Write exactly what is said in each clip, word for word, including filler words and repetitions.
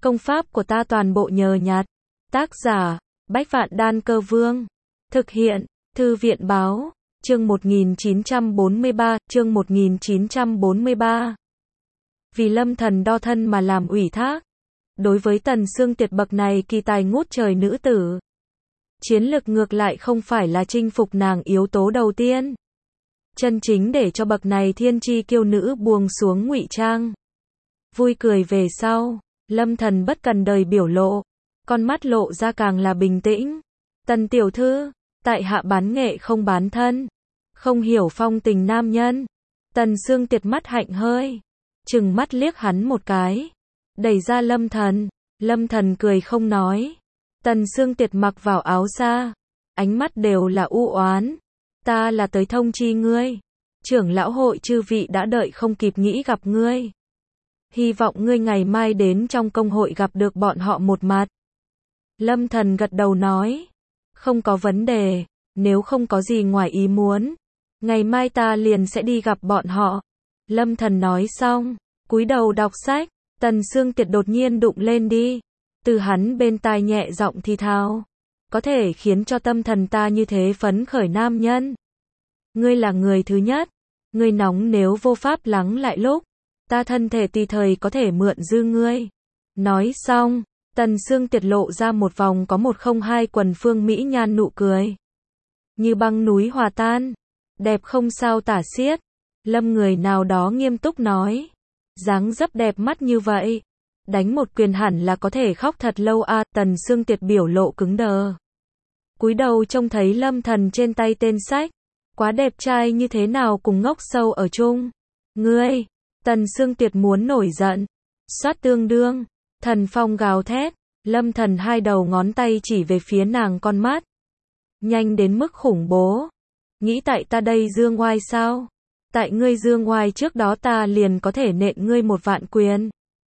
Công pháp của ta toàn bộ nhờ nhặt. Tác giả, Bách Vạn Đan Cơ Vương. Thực hiện, Thư viện Báo. Chương một nghìn chín trăm bốn mươi ba, chương một nghìn chín trăm bốn mươi ba. Vì Lâm Thần đo thân mà làm ủy thác. Đối với Tần Sương Tiệt bậc này kỳ tài ngút trời nữ tử, chiến lực ngược lại không phải là chinh phục nàng yếu tố đầu tiên. Chân chính để cho bậc này thiên chi kiêu nữ buông xuống ngụy trang. Vui cười về sau, Lâm Thần bất cần đời biểu lộ, con mắt lộ ra càng là bình tĩnh. Tần tiểu thư, tại hạ bán nghệ không bán thân, không hiểu phong tình nam nhân. Tần Sương Tiệt mắt hạnh hơi, chừng mắt liếc hắn một cái, đẩy ra Lâm Thần. Lâm Thần cười không nói. Tần Sương Tiệt mặc vào áo sa, ánh mắt đều là u oán. Ta là tới thông chi ngươi, trưởng lão hội chư vị đã đợi không kịp nghĩ gặp ngươi. Hy vọng ngươi ngày mai đến trong công hội gặp được bọn họ một mặt. Lâm Thần gật đầu nói, không có vấn đề, nếu không có gì ngoài ý muốn, ngày mai ta liền sẽ đi gặp bọn họ. Lâm Thần nói xong, cúi đầu đọc sách. Tần Sương Tiệt đột nhiên đụng lên đi, từ hắn bên tai nhẹ giọng thì thào, có thể khiến cho tâm thần ta như thế phấn khởi nam nhân. Ngươi là người thứ nhất, ngươi nóng nếu vô pháp lắng lại lúc, ta thân thể tùy thời có thể mượn dư ngươi. Nói xong, Tần Sương Tiệt lộ ra một vòng có một không hai quần phương mỹ nhan nụ cười. Như băng núi hòa tan, đẹp không sao tả xiết. Lâm người nào đó nghiêm túc nói, dáng dấp đẹp mắt như vậy, đánh một quyền hẳn là có thể khóc thật lâu a. À. Tần Sương Tiệt biểu lộ cứng đờ, cúi đầu trông thấy Lâm Thần trên tay tên sách, quá đẹp trai như thế nào cùng ngốc sâu ở chung. Ngươi, Tần Sương Tiệt muốn nổi giận, xoát tương đương, thần phong gào thét. Lâm Thần hai đầu ngón tay chỉ về phía nàng con mắt, nhanh đến mức khủng bố. Nghĩ tại ta đây dương oai sao? Tại ngươi dương oai trước đó ta liền có thể nện ngươi một vạn quyền.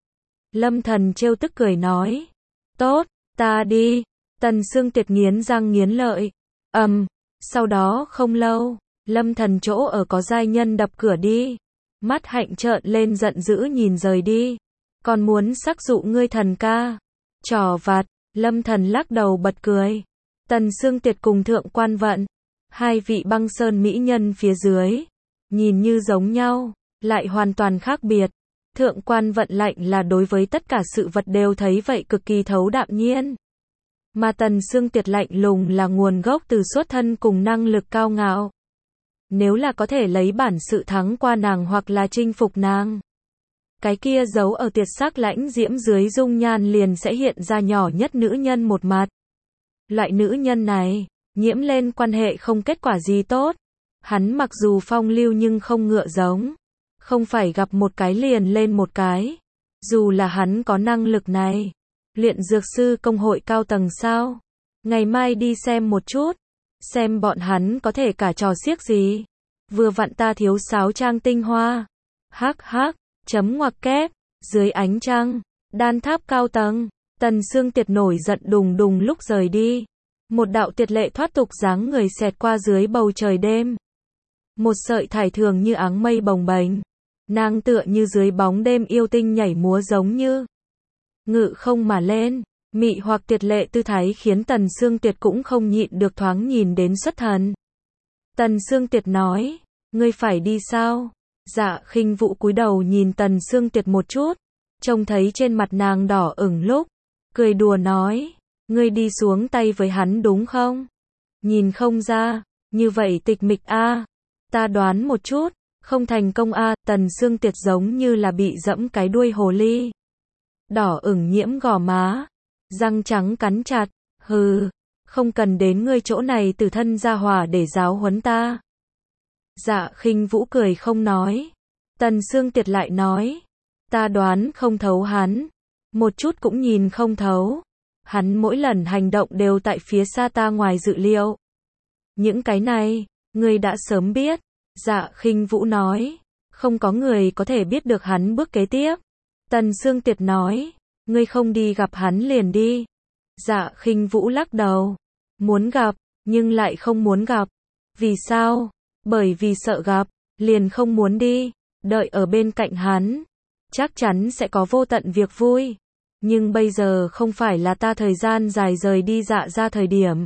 Lâm Thần trêu tức cười nói, tốt, ta đi. Tần Sương Tiệt nghiến răng nghiến lợi. Ầm, um, sau đó không lâu, Lâm Thần chỗ ở có giai nhân đập cửa đi. Mắt hạnh trợn lên giận dữ nhìn rời đi. Còn muốn sắc dụ ngươi thần ca. Trò vặt. Lâm Thần lắc đầu bật cười. Tần Sương Tiệt cùng Thượng Quan Vận, hai vị băng sơn mỹ nhân phía dưới, nhìn như giống nhau, lại hoàn toàn khác biệt. Thượng Quan Vận lạnh là đối với tất cả sự vật đều thấy vậy cực kỳ thấu đạm nhiên. Mà Tần Sương Tiệt lạnh lùng là nguồn gốc từ xuất thân cùng năng lực cao ngạo. Nếu là có thể lấy bản sự thắng qua nàng hoặc là chinh phục nàng, cái kia giấu ở tiệt sắc lãnh diễm dưới dung nhan liền sẽ hiện ra nhỏ nhất nữ nhân một mặt. Loại nữ nhân này, nhiễm lên quan hệ không kết quả gì tốt. Hắn mặc dù phong lưu nhưng không ngựa giống, không phải gặp một cái liền lên một cái. Dù là hắn có năng lực này, luyện dược sư công hội cao tầng sao? Ngày mai đi xem một chút, xem bọn hắn có thể cả trò xiếc gì. Vừa vặn ta thiếu sáo trang tinh hoa. Hắc hắc, chấm ngoặc kép, dưới ánh trăng, đan tháp cao tầng. Tần Sương Tiệt nổi giận đùng đùng lúc rời đi. Một đạo tuyệt lệ thoát tục dáng người xẹt qua dưới bầu trời đêm. Một sợi thải thường như áng mây bồng bềnh. Nàng tựa như dưới bóng đêm yêu tinh nhảy múa giống như ngự không mà lên. Mị hoặc tuyệt lệ tư thái khiến Tần Sương Tiệt cũng không nhịn được thoáng nhìn đến xuất thần. Tần Sương Tiệt nói, ngươi phải đi sao? Dạ Khinh Vũ cúi đầu nhìn Tần Sương Tiệt một chút, trông thấy trên mặt nàng đỏ ửng lúc, cười đùa nói, ngươi đi xuống tay với hắn đúng không? Nhìn không ra, như vậy tịch mịch a. À. Ta đoán một chút, không thành công a. À. Tần Sương Tiệt giống như là bị dẫm cái đuôi hồ ly. Đỏ ửng nhiễm gò má, răng trắng cắn chặt, hừ, không cần đến ngươi chỗ này từ thân ra hỏa để giáo huấn ta. Dạ Khinh Vũ cười không nói. Tần Sương Tiệt lại nói, ta đoán không thấu hắn, một chút cũng nhìn không thấu. Hắn mỗi lần hành động đều tại phía xa ta ngoài dự liệu. Những cái này, ngươi đã sớm biết. Dạ Khinh Vũ nói, không có người có thể biết được hắn bước kế tiếp. Tần Sương Tiệt nói, ngươi không đi gặp hắn liền đi. Dạ Khinh Vũ lắc đầu, muốn gặp, nhưng lại không muốn gặp. Vì sao? Bởi vì sợ gặp, liền không muốn đi. Đợi ở bên cạnh hắn, chắc chắn sẽ có vô tận việc vui. nhưng bây giờ không phải là ta thời gian dài rời đi Dạ ra thời điểm.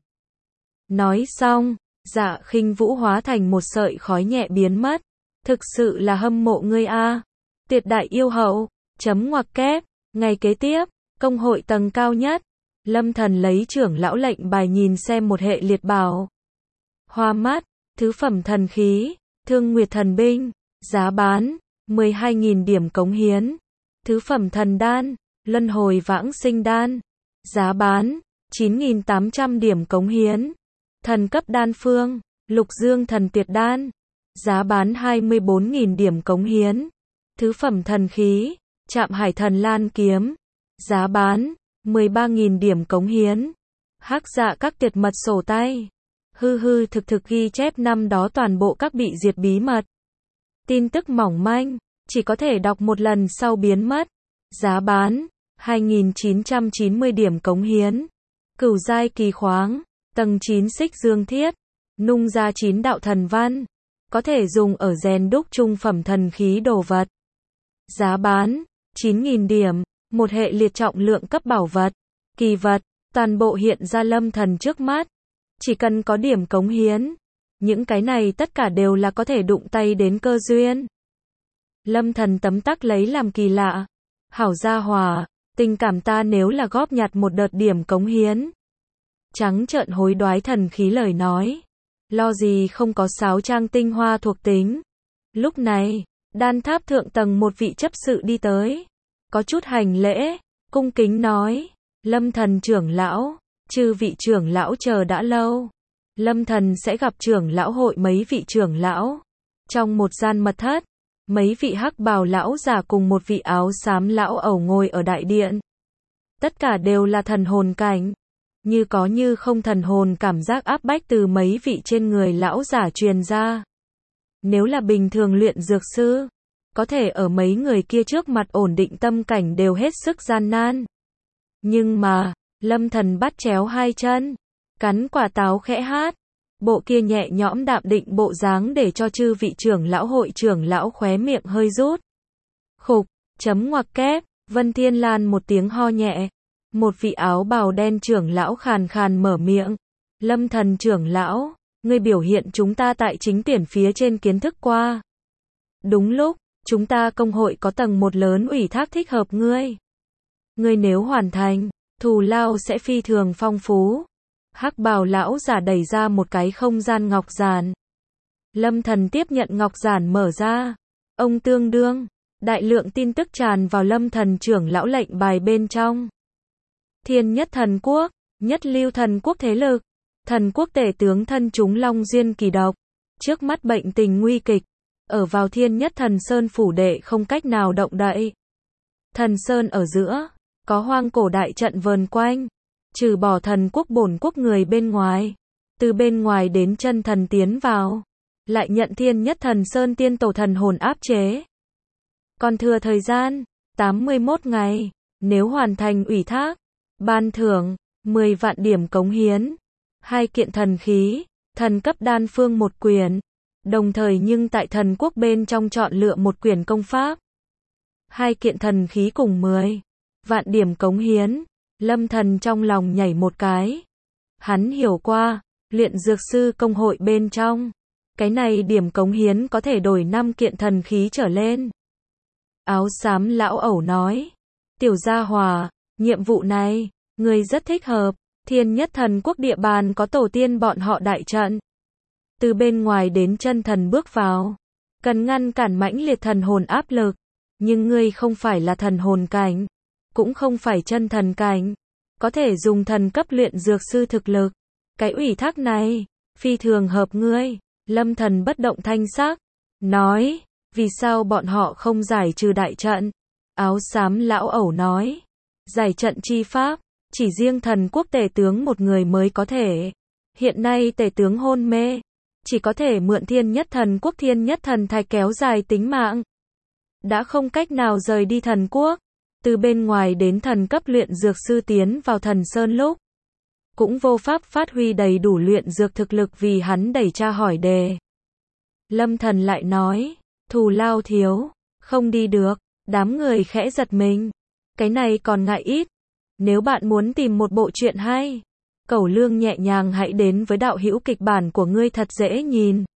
Nói xong, Dạ Khinh Vũ hóa thành một sợi khói nhẹ biến mất. Thực sự là hâm mộ ngươi a. Tuyệt đại yêu hậu, chấm ngoặc kép, ngày kế tiếp, công hội tầng cao nhất. Lâm Thần lấy trưởng lão lệnh bài nhìn xem một hệ liệt bảo. Hoa mắt, thứ phẩm thần khí, Thương Nguyệt thần binh, giá bán, mười hai nghìn điểm cống hiến. Thứ phẩm thần đan, Luân hồi vãng sinh đan, giá bán, chín nghìn tám trăm điểm cống hiến. Thần cấp đan phương, Lục Dương thần tuyệt đan, giá bán hai mươi bốn nghìn điểm cống hiến. Thứ phẩm thần khí, Trạm Hải thần lan kiếm, giá bán, mười ba nghìn điểm cống hiến. Hắc Dạ các tuyệt mật sổ tay, hư hư thực thực ghi chép năm đó toàn bộ các bị diệt bí mật. Tin tức mỏng manh, chỉ có thể đọc một lần sau biến mất. Giá bán, hai nghìn chín trăm chín mươi điểm cống hiến. Cửu giai kỳ khoáng, tầng chín xích dương thiết, nung ra chín đạo thần văn, có thể dùng ở rèn đúc trung phẩm thần khí đồ vật. Giá bán, chín nghìn điểm, một hệ liệt trọng lượng cấp bảo vật, kỳ vật, toàn bộ hiện ra Lâm Thần trước mắt. Chỉ cần có điểm cống hiến, những cái này tất cả đều là có thể đụng tay đến cơ duyên. Lâm Thần tấm tắc lấy làm kỳ lạ. Hảo gia hỏa, tình cảm ta nếu là góp nhặt một đợt điểm cống hiến. Trắng trợn hối đoái thần khí lời nói. Lo gì không có sáo trang tinh hoa thuộc tính. Lúc này, đan tháp thượng tầng một vị chấp sự đi tới. Có chút hành lễ, cung kính nói. Lâm Thần trưởng lão, chư vị trưởng lão chờ đã lâu. Lâm Thần sẽ gặp trưởng lão hội mấy vị trưởng lão. Trong một gian mật thất, mấy vị hắc bào lão già cùng một vị áo xám lão ẩu ngồi ở đại điện. Tất cả đều là thần hồn cảnh. Như có như không thần hồn cảm giác áp bách từ mấy vị trên người lão giả truyền ra. Nếu là bình thường luyện dược sư, có thể ở mấy người kia trước mặt ổn định tâm cảnh đều hết sức gian nan. Nhưng mà, Lâm Thần bắt chéo hai chân, cắn quả táo khẽ hát. Bộ kia nhẹ nhõm đạm định bộ dáng để cho chư vị trưởng lão hội trưởng lão khóe miệng hơi rút. Khục, chấm ngoặc kép, Vân Thiên Lan một tiếng ho nhẹ. Một vị áo bào đen trưởng lão khàn khàn mở miệng. Lâm Thần trưởng lão, ngươi biểu hiện chúng ta tại chính tuyển phía trên kiến thức qua. Đúng lúc, chúng ta công hội có tầng một lớn ủy thác thích hợp ngươi. Ngươi nếu hoàn thành, thù lao sẽ phi thường phong phú. Hắc bào lão giả đẩy ra một cái không gian ngọc giản. Lâm Thần tiếp nhận ngọc giản mở ra. Ông tương đương, đại lượng tin tức tràn vào Lâm Thần trưởng lão lệnh bài bên trong. Thiên Nhất Thần Quốc, nhất lưu thần quốc thế lực. Thần quốc tể tướng thân chúng Long Duyên kỳ độc. Trước mắt bệnh tình nguy kịch. Ở vào Thiên Nhất Thần Sơn phủ đệ không cách nào động đậy. Thần Sơn ở giữa, có hoang cổ đại trận vờn quanh. Trừ bỏ thần quốc bổn quốc người bên ngoài. Từ bên ngoài đến chân thần tiến vào. Lại nhận Thiên Nhất Thần Sơn tiên tổ thần hồn áp chế. Còn thừa thời gian, tám mươi mốt ngày. Nếu hoàn thành ủy thác, ban thưởng, mười vạn điểm cống hiến. Hai kiện thần khí, thần cấp đan phương một quyển. Đồng thời nhưng tại thần quốc bên trong chọn lựa một quyển công pháp. Hai kiện thần khí cùng mười vạn điểm cống hiến. Lâm Thần trong lòng nhảy một cái. Hắn hiểu qua, luyện dược sư công hội bên trong. Cái này điểm cống hiến có thể đổi năm kiện thần khí trở lên. Áo xám lão ẩu nói. Tiểu gia hòa, nhiệm vụ này, người rất thích hợp. Thiên Nhất Thần Quốc địa bàn có tổ tiên bọn họ đại trận. Từ bên ngoài đến chân thần bước vào. Cần ngăn cản mãnh liệt thần hồn áp lực. Nhưng ngươi không phải là thần hồn cảnh. Cũng không phải chân thần cảnh. Có thể dùng thần cấp luyện dược sư thực lực. Cái ủy thác này, phi thường hợp ngươi. Lâm Thần bất động thanh sắc. Nói, vì sao bọn họ không giải trừ đại trận? Áo xám lão ẩu nói. Giải trận chi pháp, chỉ riêng thần quốc tể tướng một người mới có thể. Hiện nay tể tướng hôn mê. Chỉ có thể mượn Thiên Nhất Thần Quốc Thiên Nhất Thần Thạch kéo dài tính mạng. Đã không cách nào rời đi thần quốc. Từ bên ngoài đến thần cấp luyện dược sư tiến vào thần sơn lúc. Cũng vô pháp phát huy đầy đủ luyện dược thực lực vì hắn đẩy tra hỏi đề. Lâm Thần lại nói, thù lao thiếu, không đi được, đám người khẽ giật mình. Cái này còn ngại ít, Nếu bạn muốn tìm một bộ truyện hay, cẩu lương nhẹ nhàng hãy đến với đạo hữu kịch bản của ngươi thật dễ nhìn.